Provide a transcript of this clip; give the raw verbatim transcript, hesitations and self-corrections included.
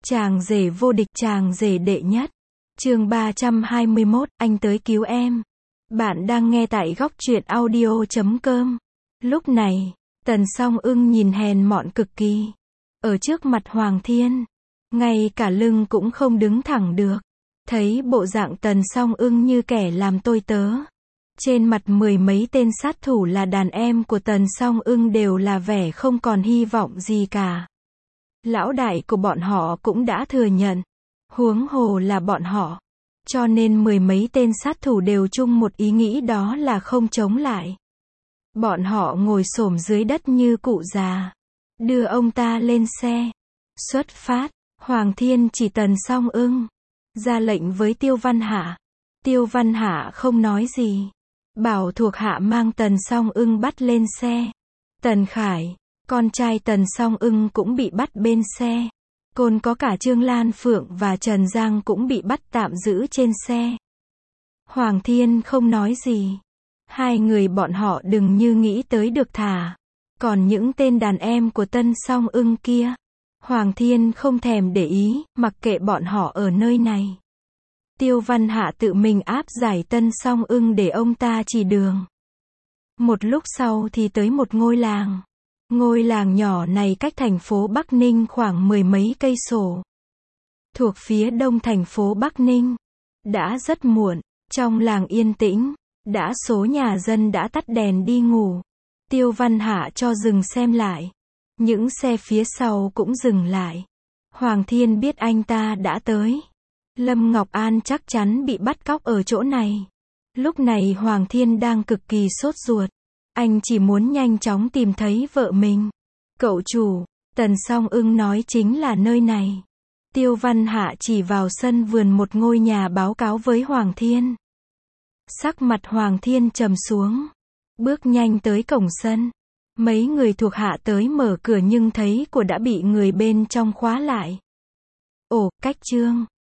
Chàng rể vô địch, chàng rể đệ nhất. Chương ba trăm hai mươi mốt, anh tới cứu em. Bạn đang nghe tại góc truyện audio chấm com. Lúc này, Tần Song Ưng nhìn hèn mọn cực kỳ. Ở trước mặt Hoàng Thiên, ngay cả lưng cũng không đứng thẳng được. Thấy bộ dạng Tần Song Ưng như kẻ làm tôi tớ. Trên mặt mười mấy tên sát thủ là đàn em của Tần Song Ưng đều là vẻ không còn hy vọng gì cả. Lão đại của bọn họ cũng đã thừa nhận. Huống hồ là bọn họ. Cho nên mười mấy tên sát thủ đều chung một ý nghĩ, đó là không chống lại. Bọn họ ngồi xổm dưới đất như cụ già. Đưa ông ta lên xe. Xuất phát. Hoàng Thiên chỉ Tần Song Ưng. Ra lệnh với Tiêu Văn Hạ. Tiêu Văn Hạ không nói gì. Bảo thuộc hạ mang Tần Song Ưng bắt lên xe. Tần Khải, con trai Tần Song Ưng cũng bị bắt bên xe. Còn có cả Trương Lan Phượng và Trần Giang cũng bị bắt tạm giữ trên xe. Hoàng Thiên không nói gì. Hai người bọn họ đừng như nghĩ tới được thả. Còn những tên đàn em của Tần Song Ưng kia, Hoàng Thiên không thèm để ý, mặc kệ bọn họ ở nơi này. Tiêu Văn Hạ tự mình áp giải Tần Song Ưng để ông ta chỉ đường. Một lúc sau thì tới một ngôi làng. Ngôi làng nhỏ này cách thành phố Bắc Ninh khoảng mười mấy cây số. Thuộc phía đông thành phố Bắc Ninh. Đã rất muộn, trong làng yên tĩnh, đã số nhà dân đã tắt đèn đi ngủ. Tiêu Văn Hạ cho dừng xem lại. Những xe phía sau cũng dừng lại. Hoàng Thiên biết anh ta đã tới. Lâm Ngọc An chắc chắn bị bắt cóc ở chỗ này. Lúc này Hoàng Thiên đang cực kỳ sốt ruột. Anh chỉ muốn nhanh chóng tìm thấy vợ mình. Cậu chủ, Tần Song Ưng nói chính là nơi này. Tiêu Văn Hạ chỉ vào sân vườn một ngôi nhà báo cáo với Hoàng Thiên. Sắc mặt Hoàng Thiên trầm xuống. Bước nhanh tới cổng sân. Mấy người thuộc hạ tới mở cửa nhưng thấy của đã bị người bên trong khóa lại. Ồ, cách Trương.